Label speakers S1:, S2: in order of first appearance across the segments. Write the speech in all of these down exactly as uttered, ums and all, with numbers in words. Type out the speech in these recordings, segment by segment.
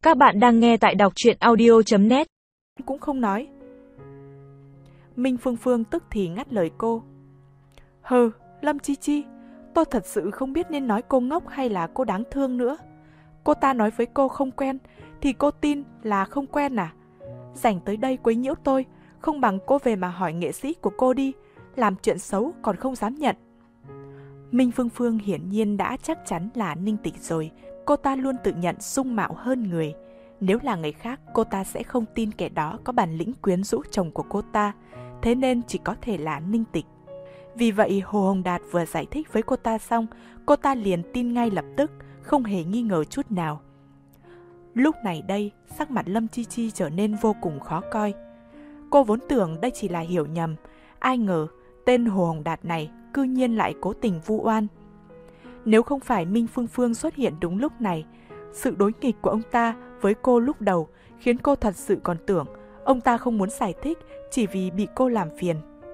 S1: Các bạn đang nghe tại đọc truyện audio chấm net.
S2: Cũng không nói. Minh Phương Phương tức thì ngắt lời cô. Hừ, Lâm Chi Chi, tôi thật sự không biết nên nói cô ngốc hay là cô đáng thương nữa. Cô ta nói với cô không quen, thì cô tin là không quen à? Rảnh tới đây quấy nhiễu tôi, không bằng cô về mà hỏi nghệ sĩ của cô đi, làm chuyện xấu còn không dám nhận. Minh Phương Phương hiển nhiên đã chắc chắn là Ninh Tịch rồi. Cô ta luôn tự nhận dung mạo hơn người. Nếu là người khác, cô ta sẽ không tin kẻ đó có bản lĩnh quyến rũ chồng của cô ta. Thế nên chỉ có thể là Ninh Tịch. Vì vậy Hồ Hồng Đạt vừa giải thích với cô ta xong, cô ta liền tin ngay lập tức, không hề nghi ngờ chút nào. Lúc này đây, sắc mặt Lâm Chi Chi trở nên vô cùng khó coi. Cô vốn tưởng đây chỉ là hiểu nhầm, ai ngờ tên Hồ Hồng Đạt này cư nhiên lại cố tình vu oan. Nếu không phải Minh Phương Phương xuất hiện đúng lúc này, sự đối nghịch của ông ta với cô lúc đầu khiến cô thật sự còn tưởng ông ta không muốn giải thích chỉ vì bị cô làm phiền.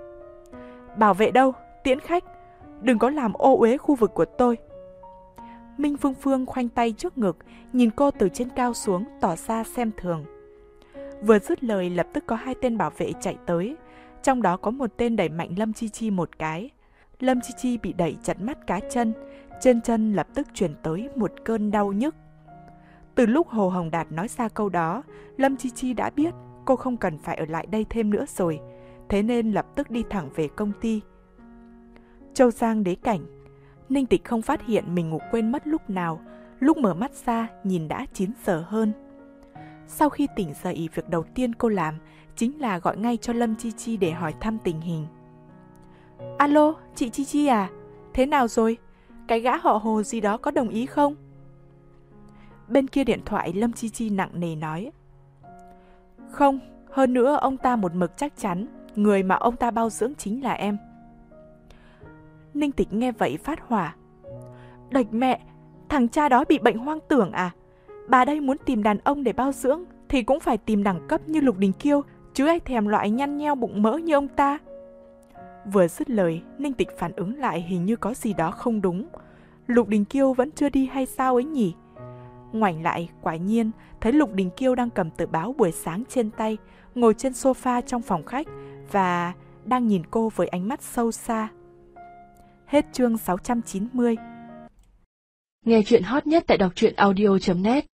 S2: Bảo vệ đâu, tiễn khách, đừng có làm ô uế khu vực của tôi. Minh Phương Phương khoanh tay trước ngực, nhìn cô từ trên cao xuống, tỏ ra xem thường. Vừa dứt lời lập tức có hai tên bảo vệ chạy tới, trong đó có một tên đẩy mạnh Lâm Chi Chi một cái. Lâm Chi Chi bị đẩy chật mắt cá chân, trên chân lập tức truyền tới một cơn đau nhức. Từ lúc Hồ Hồng Đạt nói ra câu đó, Lâm Chi Chi đã biết cô không cần phải ở lại đây thêm nữa rồi, thế nên lập tức đi thẳng về công ty. Châu Giang đế cảnh. Ninh Tịch không phát hiện mình ngủ quên mất lúc nào, lúc mở mắt ra nhìn đã chín giờ hơn. Sau khi tỉnh dậy, việc đầu tiên cô làm chính là gọi ngay cho Lâm Chi Chi để hỏi thăm tình hình. Alo, chị Chi Chi à? Thế nào rồi? Cái gã họ Hồ gì đó có đồng ý không? Bên kia điện thoại Lâm Chi Chi nặng nề nói. Không, hơn nữa ông ta một mực chắc chắn người mà ông ta bao dưỡng chính là em. Ninh Tịch nghe vậy phát hỏa. Đệch mẹ, thằng cha đó bị bệnh hoang tưởng à? Bà đây muốn tìm đàn ông để bao dưỡng thì cũng phải tìm đẳng cấp như Lục Đình Kiêu, chứ ai thèm loại nhăn nheo bụng mỡ như ông ta. Vừa dứt lời, Ninh Tịch phản ứng lại hình như có gì đó không đúng. Lục Đình Kiêu vẫn chưa đi hay sao ấy nhỉ? Ngoảnh lại, quả nhiên thấy Lục Đình Kiêu đang cầm tờ báo buổi sáng trên tay, ngồi trên sofa trong phòng khách và đang nhìn cô với ánh mắt sâu xa. Hết chương sáu trăm chín mươi.
S1: Nghe chuyện hot nhất tại đọc truyện audio chấm net.